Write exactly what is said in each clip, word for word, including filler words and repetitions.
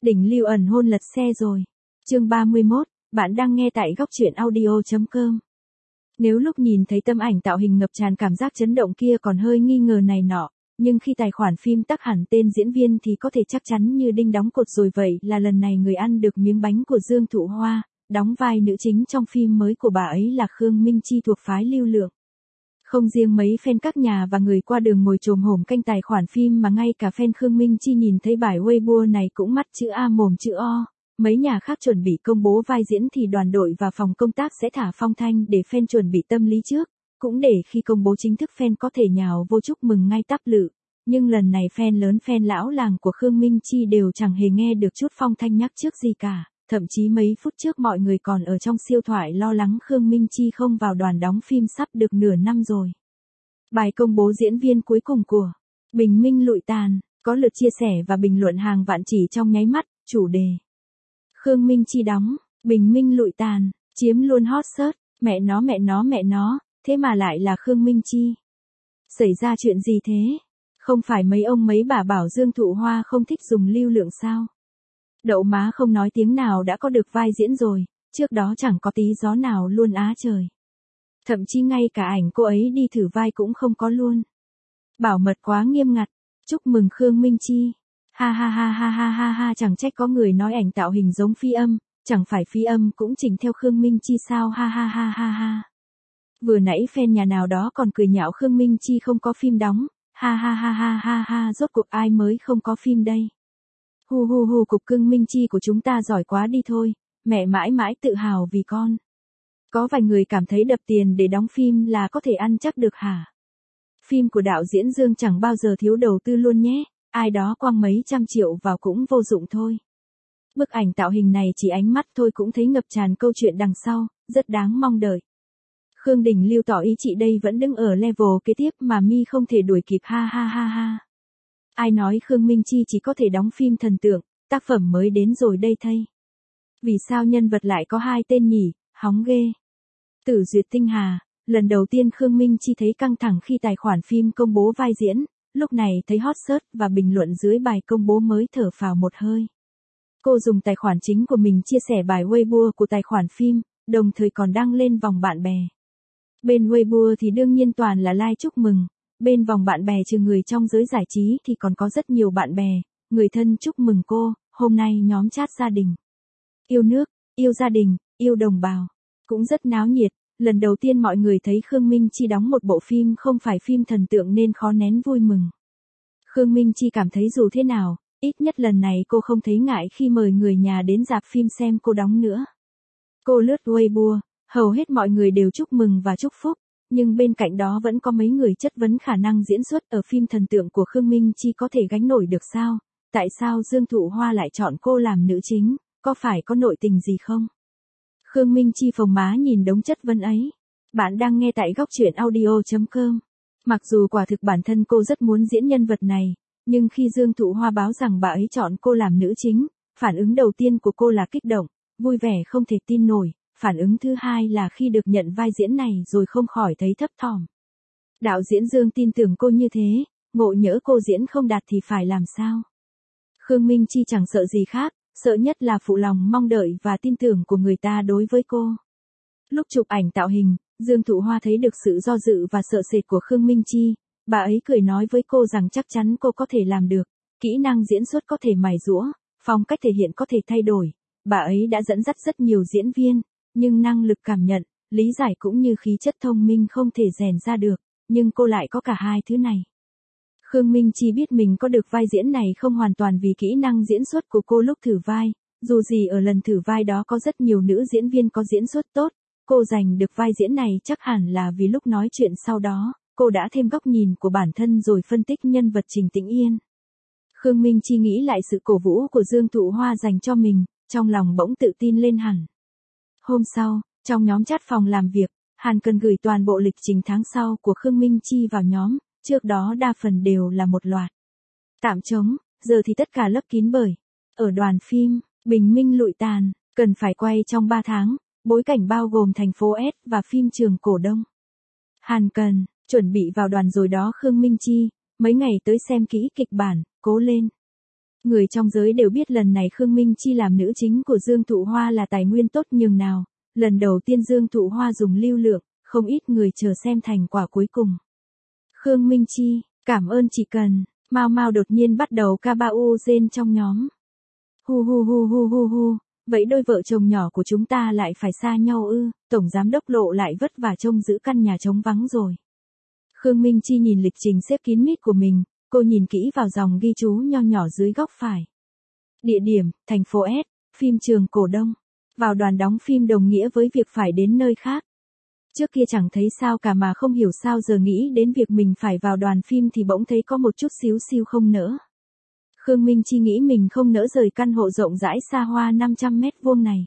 Đỉnh lưu ẩn hôn lật xe rồi. Chương ba mươi mốt, bạn đang nghe tại góc truyện audio chấm com. Nếu lúc nhìn thấy tấm ảnh tạo hình ngập tràn cảm giác chấn động kia còn hơi nghi ngờ này nọ, nhưng khi tài khoản phim tắc hẳn tên diễn viên thì có thể chắc chắn như đinh đóng cột rồi. Vậy là lần này người ăn được miếng bánh của Dương Thụ Hoa, đóng vai nữ chính trong phim mới của bà ấy là Khương Minh Chi thuộc phái Lưu Lượng. Không riêng mấy fan các nhà và người qua đường ngồi chồm hổm canh tài khoản phim mà ngay cả fan Khương Minh Chi nhìn thấy bài Weibo này cũng mắt chữ A mồm chữ O. Mấy nhà khác chuẩn bị công bố vai diễn thì đoàn đội và phòng công tác sẽ thả phong thanh để fan chuẩn bị tâm lý trước, cũng để khi công bố chính thức fan có thể nhào vô chúc mừng ngay tắp lự. Nhưng lần này fan lớn fan lão làng của Khương Minh Chi đều chẳng hề nghe được chút phong thanh nhắc trước gì cả. Thậm chí mấy phút trước mọi người còn ở trong siêu thoại lo lắng Khương Minh Chi không vào đoàn đóng phim sắp được nửa năm rồi. Bài công bố diễn viên cuối cùng của Bình Minh lụi tàn, có lượt chia sẻ và bình luận hàng vạn chỉ trong nháy mắt. Chủ đề: Khương Minh Chi đóng Bình Minh lụi tàn, chiếm luôn hot search. Mẹ nó mẹ nó mẹ nó, thế mà lại là Khương Minh Chi. Xảy ra chuyện gì thế? Không phải mấy ông mấy bà bảo Dương Thụ Hoa không thích dùng Lưu Lượng sao? Đậu má không nói tiếng nào đã có được vai diễn rồi, trước đó chẳng có tí gió nào luôn á trời. Thậm chí ngay cả ảnh cô ấy đi thử vai cũng không có luôn. Bảo mật quá nghiêm ngặt. Chúc mừng Khương Minh Chi. Ha ha ha ha ha ha ha, chẳng trách có người nói ảnh tạo hình giống phi âm, chẳng phải phi âm cũng chỉnh theo Khương Minh Chi sao, ha ha ha ha ha. Vừa nãy fan nhà nào đó còn cười nhạo Khương Minh Chi không có phim đóng, ha ha ha ha ha ha, rốt cuộc ai mới không có phim đây. Hu hu hu, cục cưng Minh Chi của chúng ta giỏi quá đi thôi, mẹ mãi mãi tự hào vì con. Có vài người cảm thấy đập tiền để đóng phim là có thể ăn chắc được hả? Phim của đạo diễn Dương chẳng bao giờ thiếu đầu tư luôn nhé, ai đó quăng mấy trăm triệu vào cũng vô dụng thôi. Bức ảnh tạo hình này chỉ ánh mắt thôi cũng thấy ngập tràn câu chuyện đằng sau, rất đáng mong đợi. Khương Đình Lưu tỏ ý chị đây vẫn đứng ở level kế tiếp mà mi không thể đuổi kịp, ha ha ha ha. Ai nói Khương Minh Chi chỉ có thể đóng phim thần tượng, tác phẩm mới đến rồi đây thây. Vì sao nhân vật lại có hai tên nhỉ, hóng ghê. Tử Duyệt Tinh Hà, lần đầu tiên Khương Minh Chi thấy căng thẳng khi tài khoản phim công bố vai diễn, lúc này thấy hot search và bình luận dưới bài công bố mới thở phào một hơi. Cô dùng tài khoản chính của mình chia sẻ bài Weibo của tài khoản phim, đồng thời còn đăng lên vòng bạn bè. Bên Weibo thì đương nhiên toàn là like chúc mừng, bên vòng bạn bè trừ người trong giới giải trí thì còn có rất nhiều bạn bè, người thân chúc mừng cô. Hôm nay nhóm chat gia đình, yêu nước, yêu gia đình, yêu đồng bào, cũng rất náo nhiệt. Lần đầu tiên mọi người thấy Khương Minh Chi đóng một bộ phim không phải phim thần tượng nên khó nén vui mừng. Khương Minh Chi cảm thấy dù thế nào, ít nhất lần này cô không thấy ngại khi mời người nhà đến rạp phim xem cô đóng nữa. Cô lướt Weibo, hầu hết mọi người đều chúc mừng và chúc phúc, nhưng bên cạnh đó vẫn có mấy người chất vấn khả năng diễn xuất ở phim thần tượng của Khương Minh Chi có thể gánh nổi được sao? Tại sao Dương Thụ Hoa lại chọn cô làm nữ chính, có phải có nội tình gì không? Khương Minh Chi phồng má nhìn đống chất vấn ấy. Bạn đang nghe tại góc truyện audio chấm com. Mặc dù quả thực bản thân cô rất muốn diễn nhân vật này, nhưng khi Dương Thụ Hoa báo rằng bà ấy chọn cô làm nữ chính, phản ứng đầu tiên của cô là kích động, vui vẻ không thể tin nổi. Phản ứng thứ hai là khi được nhận vai diễn này rồi không khỏi thấy thấp thỏm. Đạo diễn Dương tin tưởng cô như thế, ngộ nhỡ cô diễn không đạt thì phải làm sao? Khương Minh Chi chẳng sợ gì khác, sợ nhất là phụ lòng mong đợi và tin tưởng của người ta đối với cô. Lúc chụp ảnh tạo hình, Dương Thụ Hoa thấy được sự do dự và sợ sệt của Khương Minh Chi, bà ấy cười nói với cô rằng chắc chắn cô có thể làm được, kỹ năng diễn xuất có thể mài giũa, phong cách thể hiện có thể thay đổi. Bà ấy đã dẫn dắt rất nhiều diễn viên, nhưng năng lực cảm nhận, lý giải cũng như khí chất thông minh không thể rèn ra được, nhưng cô lại có cả hai thứ này. Khương Minh Chi biết mình có được vai diễn này không hoàn toàn vì kỹ năng diễn xuất của cô lúc thử vai, dù gì ở lần thử vai đó có rất nhiều nữ diễn viên có diễn xuất tốt, cô giành được vai diễn này chắc hẳn là vì lúc nói chuyện sau đó, cô đã thêm góc nhìn của bản thân rồi phân tích nhân vật Trình Tĩnh Yên. Khương Minh Chi nghĩ lại sự cổ vũ của Dương Thụ Hoa dành cho mình, trong lòng bỗng tự tin lên hẳn. Hôm sau, trong nhóm chat phòng làm việc, Hàn Cần gửi toàn bộ lịch trình tháng sau của Khương Minh Chi vào nhóm, trước đó đa phần đều là một loạt tạm trống, giờ thì tất cả lấp kín bởi. Ở đoàn phim, Bình Minh lụi tàn, cần phải quay trong ba tháng, bối cảnh bao gồm thành phố S và phim trường cổ Đông. Hàn Cần, chuẩn bị vào đoàn rồi đó Khương Minh Chi, mấy ngày tới xem kỹ kịch bản, cố lên. Người trong giới đều biết lần này Khương Minh Chi làm nữ chính của Dương Thụ Hoa là tài nguyên tốt nhường nào. Lần đầu tiên Dương Thụ Hoa dùng lưu lượng, không ít người chờ xem thành quả cuối cùng. Khương Minh Chi, cảm ơn chị Cần. Mao Mao đột nhiên bắt đầu ca ba u rên trong nhóm. Hu hu hu hu hu hu, vậy đôi vợ chồng nhỏ của chúng ta lại phải xa nhau ư? Tổng giám đốc Lộ lại vất vả trông giữ căn nhà trống vắng rồi. Khương Minh Chi nhìn lịch trình xếp kín mít của mình, cô nhìn kỹ vào dòng ghi chú nho nhỏ dưới góc phải. Địa điểm, thành phố S, phim trường Cổ Đông. Vào đoàn đóng phim đồng nghĩa với việc phải đến nơi khác. Trước kia chẳng thấy sao cả mà không hiểu sao giờ nghĩ đến việc mình phải vào đoàn phim thì bỗng thấy có một chút xíu xiu không nỡ. Khương Minh Chi nghĩ mình không nỡ rời căn hộ rộng rãi xa hoa năm trăm mét vuông này.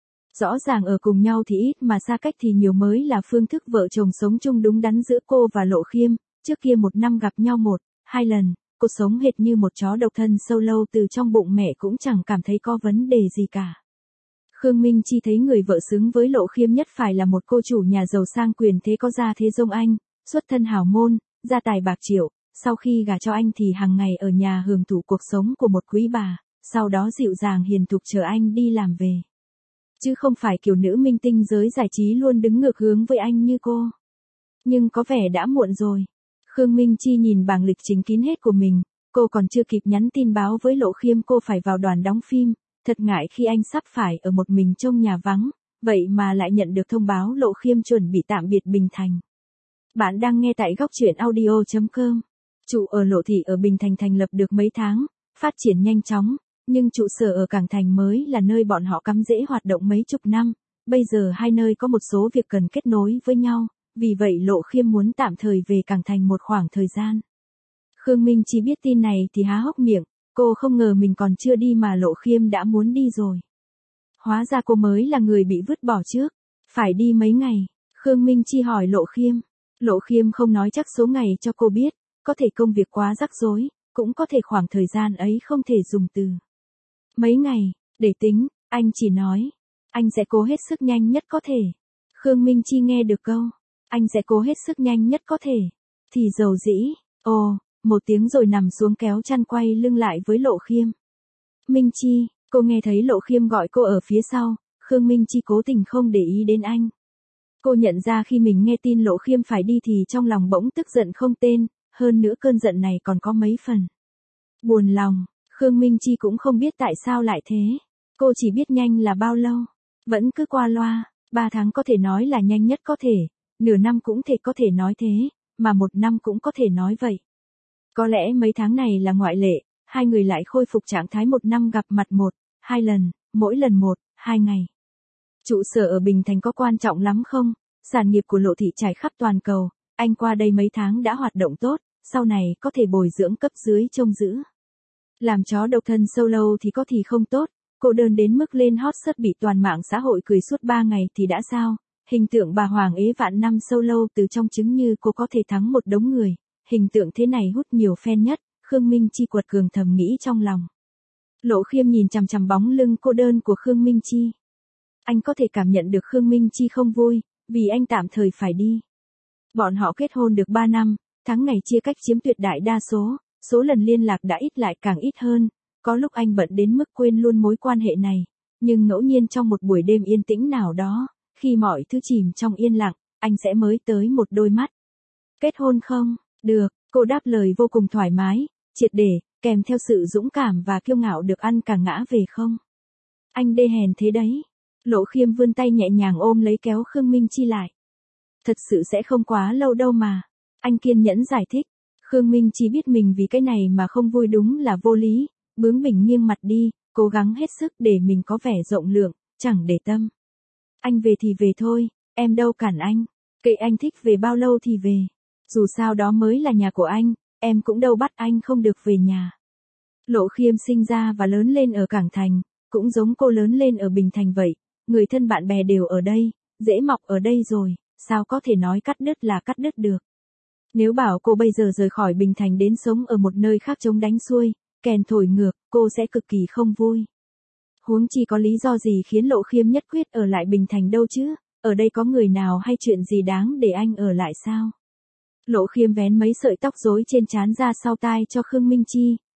Rõ ràng ở cùng nhau thì ít mà xa cách thì nhiều mới là phương thức vợ chồng sống chung đúng đắn giữa cô và Lộ Khiêm. Trước kia một năm gặp nhau một, hai lần, cô sống hệt như một chó độc thân sâu lâu từ trong bụng mẹ cũng chẳng cảm thấy có vấn đề gì cả. Khương Minh Chi thấy người vợ xứng với Lộ Khiêm nhất phải là một cô chủ nhà giàu sang quyền thế có gia thế rông anh, xuất thân hào môn, gia tài bạc triệu, sau khi gả cho anh thì hàng ngày ở nhà hưởng thụ cuộc sống của một quý bà, sau đó dịu dàng hiền thục chờ anh đi làm về. Chứ không phải kiểu nữ minh tinh giới giải trí luôn đứng ngược hướng với anh như cô. Nhưng có vẻ đã muộn rồi. Khương Minh Chi nhìn bảng lịch trình kín hết của mình, cô còn chưa kịp nhắn tin báo với Lộ Khiêm cô phải vào đoàn đóng phim. Thật ngại khi anh sắp phải ở một mình trong nhà vắng, vậy mà lại nhận được thông báo Lộ Khiêm chuẩn bị tạm biệt Bình Thành. Bạn đang nghe tại góc truyện audio chấm com. Trụ ở Lộ Thị ở Bình Thành thành lập được mấy tháng, phát triển nhanh chóng, nhưng trụ sở ở Cảng Thành mới là nơi bọn họ cắm rễ hoạt động mấy chục năm. Bây giờ hai nơi có một số việc cần kết nối với nhau, vì vậy Lộ Khiêm muốn tạm thời về Cảng Thành một khoảng thời gian. Khương Minh Chi biết tin này thì há hốc miệng. Cô không ngờ mình còn chưa đi mà Lộ Khiêm đã muốn đi rồi. Hóa ra cô mới là người bị vứt bỏ trước. Phải đi mấy ngày? Khương Minh Chi hỏi Lộ Khiêm. Lộ Khiêm không nói chắc số ngày cho cô biết, có thể công việc quá rắc rối, cũng có thể khoảng thời gian ấy không thể dùng từ. Mấy ngày, để tính, anh chỉ nói. Anh sẽ cố hết sức nhanh nhất có thể. Khương Minh Chi nghe được câu. Anh sẽ cố hết sức nhanh nhất có thể. Thì dầu dĩ, ồ. Một tiếng rồi nằm xuống kéo chăn quay lưng lại với Lộ Khiêm. Minh Chi, cô nghe thấy Lộ Khiêm gọi cô ở phía sau, Khương Minh Chi cố tình không để ý đến anh. Cô nhận ra khi mình nghe tin Lộ Khiêm phải đi thì trong lòng bỗng tức giận không tên, hơn nữa cơn giận này còn có mấy phần. Buồn lòng, Khương Minh Chi cũng không biết tại sao lại thế. Cô chỉ biết nhanh là bao lâu, vẫn cứ qua loa, ba tháng có thể nói là nhanh nhất có thể, nửa năm cũng thể có thể nói thế, mà một năm cũng có thể nói vậy. Có lẽ mấy tháng này là ngoại lệ, hai người lại khôi phục trạng thái một năm gặp mặt một, hai lần, mỗi lần một, hai ngày. Trụ sở ở Bình Thành có quan trọng lắm không? Sản nghiệp của Lộ Thị trải khắp toàn cầu, anh qua đây mấy tháng đã hoạt động tốt, sau này có thể bồi dưỡng cấp dưới trông giữ. Làm chó độc thân sâu lâu thì có thì không tốt, cô đơn đến mức lên hot search bị toàn mạng xã hội cười suốt ba ngày thì đã sao? Hình tượng bà Hoàng ế vạn năm sâu lâu từ trong trứng như cô có thể thắng một đống người. Hình tượng thế này hút nhiều fan nhất, Khương Minh Chi quật cường thầm nghĩ trong lòng. Lộ Khiêm nhìn chằm chằm bóng lưng cô đơn của Khương Minh Chi. Anh có thể cảm nhận được Khương Minh Chi không vui, vì anh tạm thời phải đi. Bọn họ kết hôn được ba năm, tháng ngày chia cách chiếm tuyệt đại đa số, số lần liên lạc đã ít lại càng ít hơn, có lúc anh bận đến mức quên luôn mối quan hệ này, nhưng ngẫu nhiên trong một buổi đêm yên tĩnh nào đó, khi mọi thứ chìm trong yên lặng, anh sẽ mới tới một đôi mắt. Kết hôn không? Được, cô đáp lời vô cùng thoải mái, triệt để, kèm theo sự dũng cảm và kiêu ngạo được ăn cả ngã về không? Anh đê hèn thế đấy. Lộ Khiêm vươn tay nhẹ nhàng ôm lấy kéo Khương Minh Chi lại. Thật sự sẽ không quá lâu đâu mà. Anh kiên nhẫn giải thích. Khương Minh Chi biết mình vì cái này mà không vui đúng là vô lý, bướng bỉnh nghiêng mặt đi, cố gắng hết sức để mình có vẻ rộng lượng, chẳng để tâm. Anh về thì về thôi, em đâu cản anh. Kệ anh thích về bao lâu thì về. Dù sao đó mới là nhà của anh, em cũng đâu bắt anh không được về nhà. Lộ Khiêm sinh ra và lớn lên ở Cảng Thành, cũng giống cô lớn lên ở Bình Thành vậy, người thân bạn bè đều ở đây, dễ mọc ở đây rồi, sao có thể nói cắt đứt là cắt đứt được. Nếu bảo cô bây giờ rời khỏi Bình Thành đến sống ở một nơi khác chống đánh xuôi, kèn thổi ngược, cô sẽ cực kỳ không vui. Huống chi có lý do gì khiến Lộ Khiêm nhất quyết ở lại Bình Thành đâu chứ, ở đây có người nào hay chuyện gì đáng để anh ở lại sao? Lộ Khiêm vén mấy sợi tóc rối trên trán ra sau tai cho Khương Minh Chi,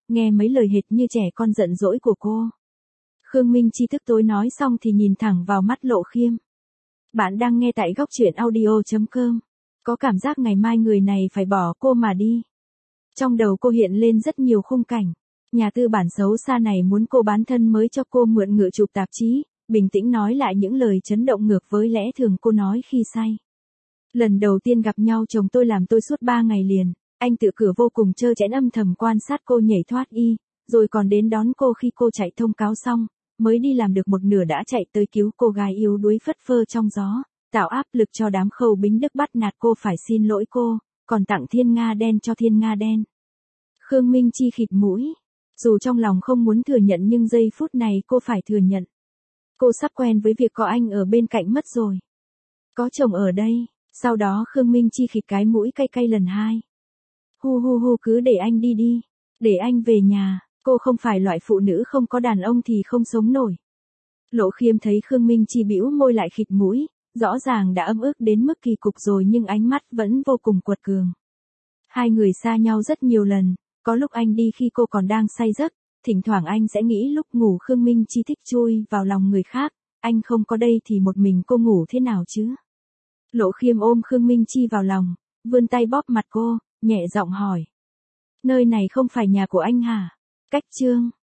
nghe mấy lời hệt như trẻ con giận dỗi của cô. Khương Minh Chi tức tối nói xong thì nhìn thẳng vào mắt Lộ Khiêm. Bạn đang nghe tại góc truyện audio.com. Có cảm giác ngày mai người này phải bỏ cô mà đi. Trong đầu cô hiện lên rất nhiều khung cảnh. Nhà tư bản xấu xa này muốn cô bán thân mới cho cô mượn ngựa chụp tạp chí, bình tĩnh nói lại những lời chấn động ngược với lẽ thường cô nói khi say. Lần đầu tiên gặp nhau chồng tôi làm tôi suốt ba ngày liền, anh tự cửa vô cùng trơ trẽn âm thầm quan sát cô nhảy thoát y, rồi còn đến đón cô khi cô chạy thông cáo xong, mới đi làm được một nửa đã chạy tới cứu cô gái yếu đuối phất phơ trong gió, tạo áp lực cho đám Khâu Bính Đức bắt nạt cô phải xin lỗi cô, còn tặng thiên nga đen cho thiên nga đen. Khương Minh Chi khịt mũi, dù trong lòng không muốn thừa nhận nhưng giây phút này cô phải thừa nhận. Cô sắp quen với việc có anh ở bên cạnh mất rồi. Có chồng ở đây, sau đó Khương Minh Chi khịt cái mũi cay cay lần hai. Hu hu hu cứ để anh đi đi, để anh về nhà, cô không phải loại phụ nữ không có đàn ông thì không sống nổi. Lộ Khiêm thấy Khương Minh Chi bĩu môi lại khịt mũi, rõ ràng đã ấm ức đến mức kỳ cục rồi nhưng ánh mắt vẫn vô cùng quật cường. Hai người xa nhau rất nhiều lần, có lúc anh đi khi cô còn đang say giấc, thỉnh thoảng anh sẽ nghĩ lúc ngủ Khương Minh Chi thích chui vào lòng người khác, anh không có đây thì một mình cô ngủ thế nào chứ? Lộ Khiêm ôm Khương Minh Chi vào lòng, vươn tay bóp mặt cô, nhẹ giọng hỏi. Nơi này không phải nhà của anh hả? Cách Trương.